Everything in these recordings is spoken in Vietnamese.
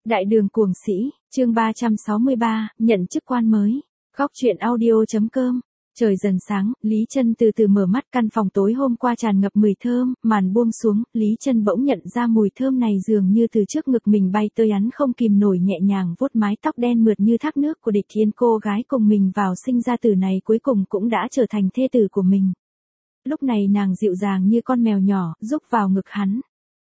Đại đường cuồng sĩ, chương 363, nhận chức quan mới. Góc truyện audio.com. Trời dần sáng, Lý Chân từ từ mở mắt, căn phòng tối hôm qua tràn ngập mùi thơm, màn buông xuống, Lý Chân bỗng nhận ra mùi thơm này dường như từ trước ngực mình bay tới, hắn không kìm nổi nhẹ nhàng vuốt mái tóc đen mượt như thác nước của Địch Thiến. Cô gái cùng mình vào sinh ra tử này cuối cùng cũng đã trở thành thê tử của mình. Lúc này nàng dịu dàng như con mèo nhỏ, rúc vào ngực hắn.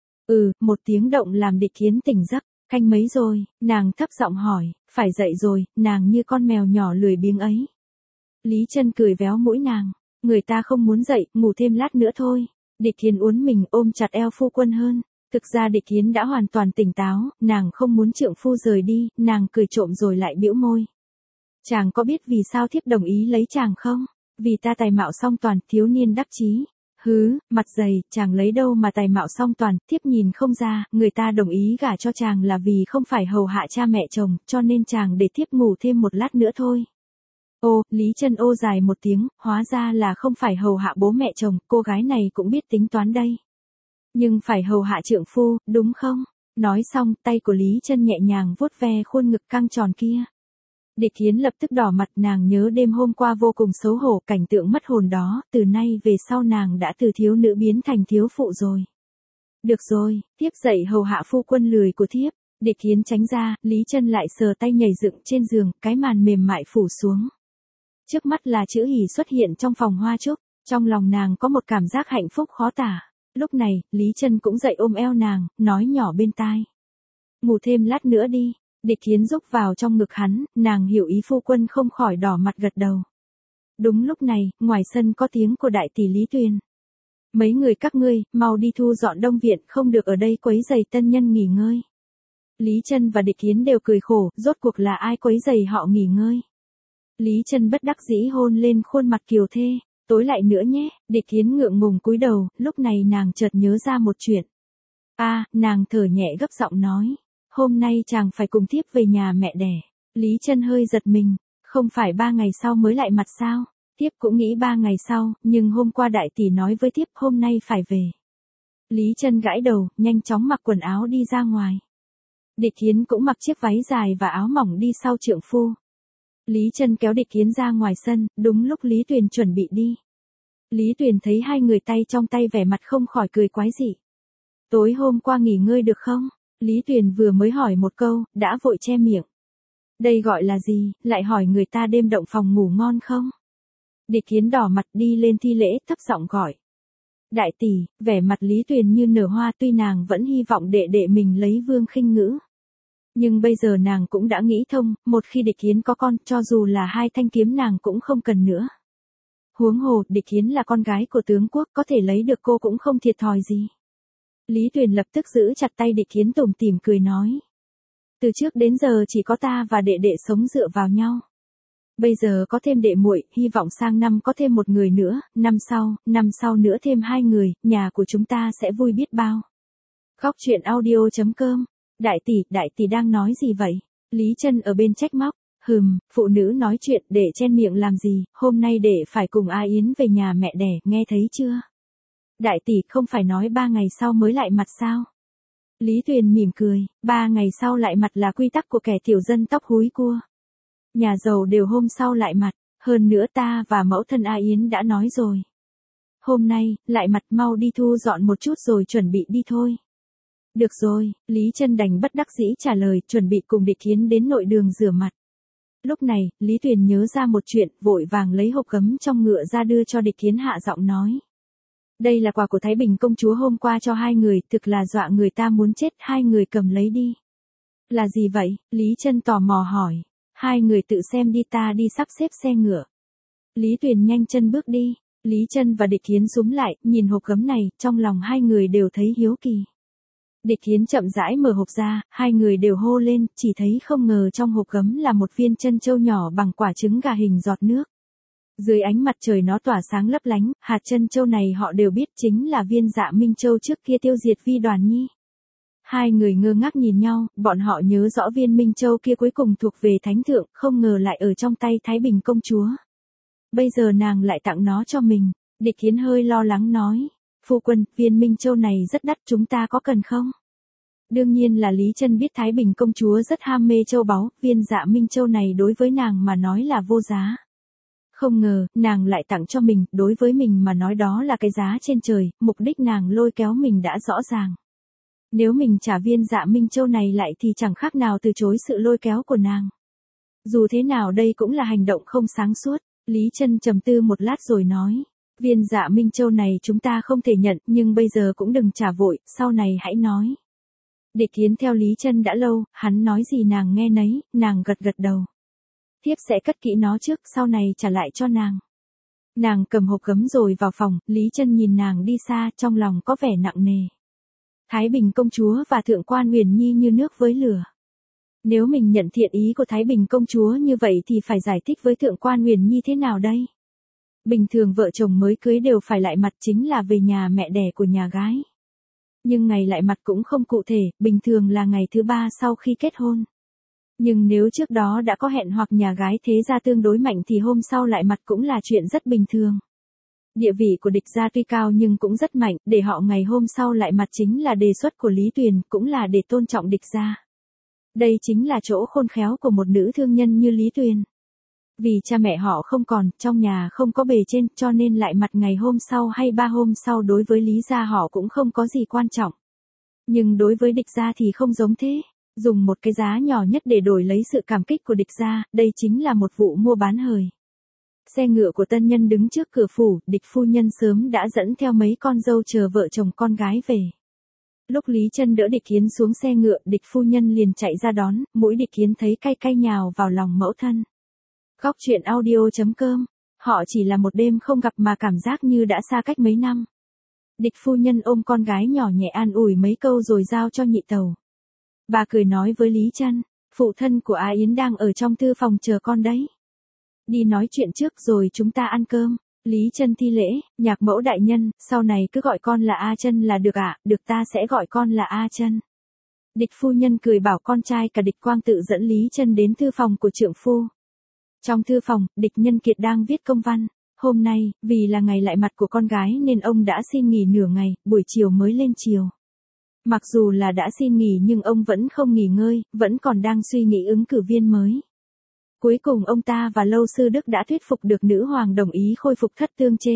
Một tiếng động làm Địch Thiến tỉnh giấc. Canh mấy rồi, nàng thấp giọng hỏi, phải dậy rồi, nàng như con mèo nhỏ lười biếng ấy. Lý Chân cười véo mũi nàng, người ta không muốn dậy, ngủ thêm lát nữa thôi. Địch Thiến uốn mình ôm chặt eo phu quân hơn. Thực ra Địch Thiến đã hoàn toàn tỉnh táo, nàng không muốn trượng phu rời đi, nàng cười trộm rồi lại bĩu môi. Chàng có biết vì sao thiếp đồng ý lấy chàng không? Vì ta tài mạo song toàn, thiếu niên đắc chí. Mặt dày, chàng lấy đâu mà tài mạo song toàn, thiếp nhìn không ra, người ta đồng ý gả cho chàng là vì không phải hầu hạ cha mẹ chồng, cho nên chàng để thiếp ngủ thêm một lát nữa thôi. Lý Chân ô dài một tiếng, hóa ra là không phải hầu hạ bố mẹ chồng, cô gái này cũng biết tính toán đây. Nhưng phải hầu hạ trượng phu, đúng không? Nói xong, tay của Lý Chân nhẹ nhàng vuốt ve khuôn ngực căng tròn kia. Địch Thiến lập tức đỏ mặt, nàng nhớ đêm hôm qua vô cùng xấu hổ, cảnh tượng mất hồn đó, từ nay về sau nàng đã từ thiếu nữ biến thành thiếu phụ rồi. Được rồi, thiếp dậy hầu hạ phu quân lười của thiếp. Địch Thiến tránh ra, Lý Chân lại sờ tay nhảy dựng trên giường, cái màn mềm mại phủ xuống. Trước mắt là chữ hỉ xuất hiện trong phòng hoa trúc, trong lòng nàng có một cảm giác hạnh phúc khó tả. Lúc này, Lý Chân cũng dậy ôm eo nàng, nói nhỏ bên tai. Ngủ thêm lát nữa đi. Địch Thiến rúc vào trong ngực hắn, nàng hiểu ý phu quân không khỏi đỏ mặt gật đầu. Đúng lúc này, ngoài sân có tiếng của đại tỷ Lý Tuyền. Mấy người các ngươi, mau đi thu dọn đông viện, không được ở đây quấy rầy tân nhân nghỉ ngơi. Lý Chân và Địch Thiến đều cười khổ, rốt cuộc là ai quấy rầy họ nghỉ ngơi. Lý Chân bất đắc dĩ hôn lên khuôn mặt kiều thê, tối lại nữa nhé. Địch Thiến ngượng ngùng cúi đầu, lúc này nàng chợt nhớ ra một chuyện. Nàng thở nhẹ gấp giọng nói. Hôm nay chàng phải cùng thiếp về nhà mẹ đẻ. Lý Chân hơi giật mình, không phải 3 ngày sau mới lại mặt sao? Thiếp cũng nghĩ 3 ngày sau, nhưng hôm qua đại tỷ nói với thiếp hôm nay phải về. Lý Chân gãi đầu, nhanh chóng mặc quần áo đi ra ngoài. Địch Thiến cũng mặc chiếc váy dài và áo mỏng đi sau trượng phu. Lý Chân kéo Địch Thiến ra ngoài sân, đúng lúc Lý Tuyền chuẩn bị đi. Lý Tuyền thấy hai người tay trong tay vẻ mặt không khỏi cười quái dị. Tối hôm qua nghỉ ngơi được không? Lý Tuyền vừa mới hỏi một câu, đã vội che miệng. Đây gọi là gì, lại hỏi người ta đêm động phòng ngủ ngon không? Địch Thiến đỏ mặt đi lên thi lễ, thấp giọng gọi. Đại tỷ, vẻ mặt Lý Tuyền như nở hoa, tuy nàng vẫn hy vọng đệ đệ mình lấy Vương Khinh Ngữ. Nhưng bây giờ nàng cũng đã nghĩ thông, một khi Địch Thiến có con, cho dù là 2 thanh kiếm nàng cũng không cần nữa. Huống hồ, Địch Thiến là con gái của tướng quốc, có thể lấy được cô cũng không thiệt thòi gì. Lý Tuyền lập tức giữ chặt tay Địch Thiến tủm tỉm cười nói. Từ trước đến giờ chỉ có ta và đệ đệ sống dựa vào nhau. Bây giờ có thêm đệ muội, hy vọng sang năm có thêm một người nữa, năm sau nữa thêm 2 người, nhà của chúng ta sẽ vui biết bao. Góc truyện audio.com. Đại tỷ đang nói gì vậy? Lý Chân ở bên trách móc. Phụ nữ nói chuyện để chen miệng làm gì, hôm nay đệ phải cùng A Yến về nhà mẹ đẻ, nghe thấy chưa? Đại tỷ không phải nói 3 ngày sau mới lại mặt sao? Lý Tuyền mỉm cười, 3 ngày sau lại mặt là quy tắc của kẻ tiểu dân tóc húi cua. Nhà giàu đều hôm sau lại mặt, hơn nữa ta và mẫu thân A Yến đã nói rồi. Hôm nay, lại mặt, mau đi thu dọn một chút rồi chuẩn bị đi thôi. Được rồi, Lý Chân đành bất đắc dĩ trả lời, chuẩn bị cùng Địch Thiến đến nội đường rửa mặt. Lúc này, Lý Tuyền nhớ ra một chuyện, vội vàng lấy hộp gấm trong ngựa ra đưa cho Địch Thiến, hạ giọng nói. Đây là quà của Thái Bình công chúa hôm qua cho 2 người, thực là dọa người ta muốn chết, 2 người cầm lấy đi. Là gì vậy? Lý Chân tò mò hỏi. 2 người tự xem đi, ta đi sắp xếp xe ngựa. Lý Tuyền nhanh chân bước đi. Lý Chân và Địch Thiến súm lại, nhìn hộp gấm này, trong lòng 2 người đều thấy hiếu kỳ. Địch Thiến chậm rãi mở hộp ra, 2 người đều hô lên, chỉ thấy không ngờ trong hộp gấm là một viên chân châu nhỏ bằng quả trứng gà hình giọt nước. Dưới ánh mặt trời nó tỏa sáng lấp lánh, hạt chân châu này họ đều biết chính là viên Dạ Minh Châu trước kia tiêu diệt Vi Đoàn Nhi. 2 người ngơ ngác nhìn nhau, bọn họ nhớ rõ viên Minh Châu kia cuối cùng thuộc về thánh thượng, không ngờ lại ở trong tay Thái Bình công chúa. Bây giờ nàng lại tặng nó cho mình. Địch Thiến hơi lo lắng nói. Phu quân, viên Minh Châu này rất đắt, chúng ta có cần không? Đương nhiên là Lý Chân biết Thái Bình công chúa rất ham mê châu báu, viên Dạ Minh Châu này đối với nàng mà nói là vô giá. Không ngờ, nàng lại tặng cho mình, đối với mình mà nói đó là cái giá trên trời, mục đích nàng lôi kéo mình đã rõ ràng. Nếu mình trả viên Dạ Minh Châu này lại thì chẳng khác nào từ chối sự lôi kéo của nàng. Dù thế nào đây cũng là hành động không sáng suốt, Lý Chân trầm tư một lát rồi nói. Viên Dạ Minh Châu này chúng ta không thể nhận, nhưng bây giờ cũng đừng trả vội, sau này hãy nói. Địch Hiến theo Lý Chân đã lâu, hắn nói gì nàng nghe nấy, nàng gật gật đầu. Thiếp sẽ cất kỹ nó trước, sau này trả lại cho nàng. Nàng cầm hộp gấm rồi vào phòng, Lý Chân nhìn nàng đi xa, trong lòng có vẻ nặng nề. Thái Bình công chúa và Thượng quan Uyển Nhi như nước với lửa. Nếu mình nhận thiện ý của Thái Bình công chúa như vậy thì phải giải thích với Thượng quan Uyển Nhi thế nào đây? Bình thường vợ chồng mới cưới đều phải lại mặt chính là về nhà mẹ đẻ của nhà gái. Nhưng ngày lại mặt cũng không cụ thể, bình thường là ngày thứ 3 sau khi kết hôn. Nhưng nếu trước đó đã có hẹn hoặc nhà gái thế gia tương đối mạnh thì hôm sau lại mặt cũng là chuyện rất bình thường. Địa vị của địch gia tuy cao nhưng cũng rất mạnh, để họ ngày hôm sau lại mặt chính là đề xuất của Lý Tuyền, cũng là để tôn trọng địch gia. Đây chính là chỗ khôn khéo của một nữ thương nhân như Lý Tuyền. Vì cha mẹ họ không còn, trong nhà không có bề trên, cho nên lại mặt ngày hôm sau hay 3 hôm sau đối với Lý gia họ cũng không có gì quan trọng. Nhưng đối với địch gia thì không giống thế. Dùng một cái giá nhỏ nhất để đổi lấy sự cảm kích của địch gia, đây chính là một vụ mua bán hời. Xe ngựa của tân nhân đứng trước cửa phủ, địch phu nhân sớm đã dẫn theo mấy con dâu chờ vợ chồng con gái về. Lúc Lý Chân đỡ địch Hiến xuống xe ngựa, địch phu nhân liền chạy ra đón, mũi địch Hiến thấy cay cay nhào vào lòng mẫu thân. Góc truyện audio.com, họ chỉ là một đêm không gặp mà cảm giác như đã xa cách mấy năm. Địch phu nhân ôm con gái nhỏ nhẹ an ủi mấy câu rồi giao cho nhị tẩu. Bà cười nói với Lý Chân, phụ thân của A Yến đang ở trong thư phòng chờ con đấy. Đi nói chuyện trước rồi chúng ta ăn cơm. Lý Chân thi lễ, nhạc mẫu đại nhân, sau này cứ gọi con là A Chân là được ạ, được ta sẽ gọi con là A Chân. Địch phu nhân cười bảo con trai cả địch Quang tự dẫn Lý Chân đến thư phòng của trượng phu. Trong thư phòng, địch Nhân Kiệt đang viết công văn. Hôm nay, vì là ngày lại mặt của con gái nên ông đã xin nghỉ nửa ngày, buổi chiều mới lên chiều. Mặc dù là đã xin nghỉ nhưng ông vẫn không nghỉ ngơi, vẫn còn đang suy nghĩ ứng cử viên mới. Cuối cùng ông ta và Lâu Sư Đức đã thuyết phục được nữ hoàng đồng ý khôi phục thất tương chế.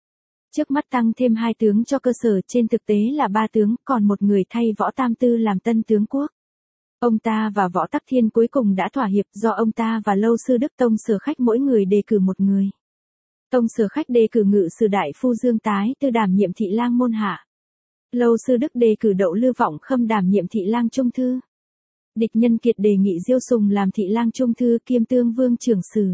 Trước mắt tăng thêm 2 tướng cho cơ sở, trên thực tế là 3 tướng, còn một người thay Võ Tam Tư làm tân tướng quốc. Ông ta và Võ Tắc Thiên cuối cùng đã thỏa hiệp, do ông ta và Lâu Sư Đức Tông Sở Khách mỗi người đề cử một người. Tông Sở Khách đề cử Ngự Sử Đại Phu Dương Tái Tư đảm nhiệm thị lang môn hạ. Lâu Sư Đức đề cử Đậu Lư Vọng Khâm đảm nhiệm thị lang trung thư. Địch Nhân Kiệt đề nghị Diêu Sùng làm thị lang trung thư kiêm tương vương trưởng sử.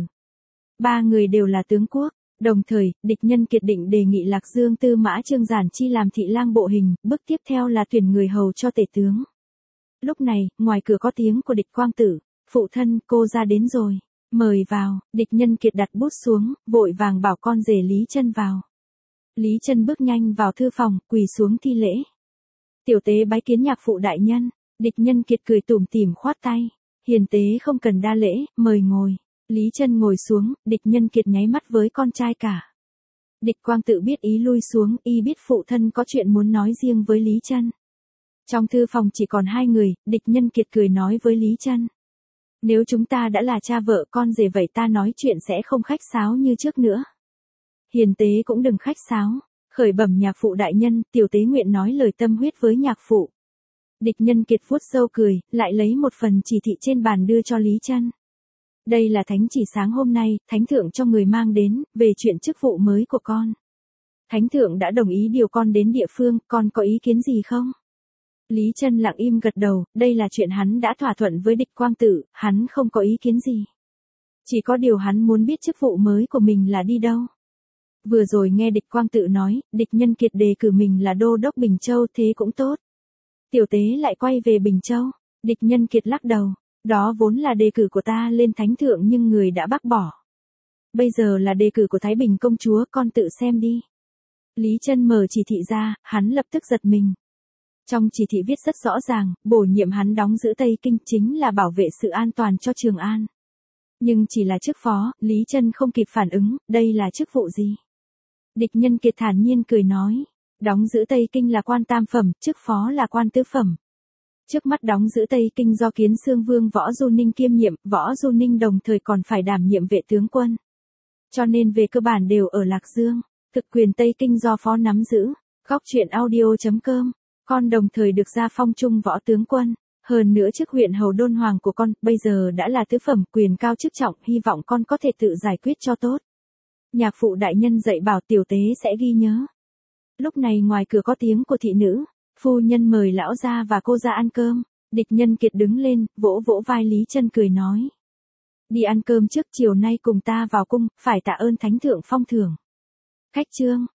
3 người đều là tướng quốc. Đồng thời, địch Nhân Kiệt định đề nghị Lạc Dương Tư Mã Trương Giản Chi làm thị lang bộ hình, bước tiếp theo là tuyển người hầu cho tể tướng. Lúc này, ngoài cửa có tiếng của địch Quang tử, phụ thân, cô ra đến rồi, mời vào. Địch Nhân Kiệt đặt bút xuống, vội vàng bảo con rể Lý Chân vào. Lý Chân bước nhanh vào thư phòng, quỳ xuống thi lễ. Tiểu tế bái kiến nhạc phụ đại nhân. Địch Nhân Kiệt cười tủm tỉm khoát tay. Hiền tế không cần đa lễ, mời ngồi. Lý Chân ngồi xuống, địch Nhân Kiệt nháy mắt với con trai cả. Địch Quang tự biết ý lui xuống, y biết phụ thân có chuyện muốn nói riêng với Lý Chân. Trong thư phòng chỉ còn 2 người, địch Nhân Kiệt cười nói với Lý Chân. Nếu chúng ta đã là cha vợ con rể vậy ta nói chuyện sẽ không khách sáo như trước nữa. Hiền tế cũng đừng khách sáo. Khởi bẩm nhạc phụ đại nhân, tiểu tế nguyện nói lời tâm huyết với nhạc phụ. Địch Nhân Kiệt vuốt râu cười, lại lấy một phần chỉ thị trên bàn đưa cho Lý Chân. Đây là thánh chỉ sáng hôm nay, thánh thượng cho người mang đến, về chuyện chức vụ mới của con. Thánh thượng đã đồng ý điều con đến địa phương, con có ý kiến gì không? Lý Chân lặng im gật đầu, đây là chuyện hắn đã thỏa thuận với địch Quang tử, hắn không có ý kiến gì. Chỉ có điều hắn muốn biết chức vụ mới của mình là đi đâu. Vừa rồi nghe địch Quang tự nói, địch Nhân Kiệt đề cử mình là đô đốc Bình Châu thế cũng tốt. Tiểu tế lại quay về Bình Châu. Địch Nhân Kiệt lắc đầu. Đó vốn là đề cử của ta lên thánh thượng nhưng người đã bác bỏ. Bây giờ là đề cử của Thái Bình công chúa, con tự xem đi. Lý Chân mở chỉ thị ra, hắn lập tức giật mình. Trong chỉ thị viết rất rõ ràng, bổ nhiệm hắn đóng giữ Tây Kinh chính là bảo vệ sự an toàn cho Trường An. Nhưng chỉ là chức phó, Lý Chân không kịp phản ứng, đây là chức vụ gì? Địch Nhân Kiệt thản nhiên cười nói, đóng giữ Tây Kinh là quan tam phẩm, chức phó là quan tứ phẩm. Trước mắt đóng giữ Tây Kinh do Kiến Xương Vương Võ Du Ninh kiêm nhiệm, Võ Du Ninh đồng thời còn phải đảm nhiệm vệ tướng quân. Cho nên về cơ bản đều ở Lạc Dương, thực quyền Tây Kinh do Phó nắm giữ. Góc truyện audio.com, con đồng thời được gia phong trung võ tướng quân. Hơn nữa chức huyện hầu đôn hoàng của con, bây giờ đã là tứ phẩm, quyền cao chức trọng, hy vọng con có thể tự giải quyết cho tốt. Nhạc phụ đại nhân dạy bảo tiểu tế sẽ ghi nhớ. Lúc này ngoài cửa có tiếng của thị nữ, phu nhân mời lão gia và cô ra ăn cơm. Địch Nhân Kiệt đứng lên, vỗ vỗ vai Lý Chân cười nói. Đi ăn cơm trước, chiều nay cùng ta vào cung, phải tạ ơn thánh thượng phong thưởng. Khách trương,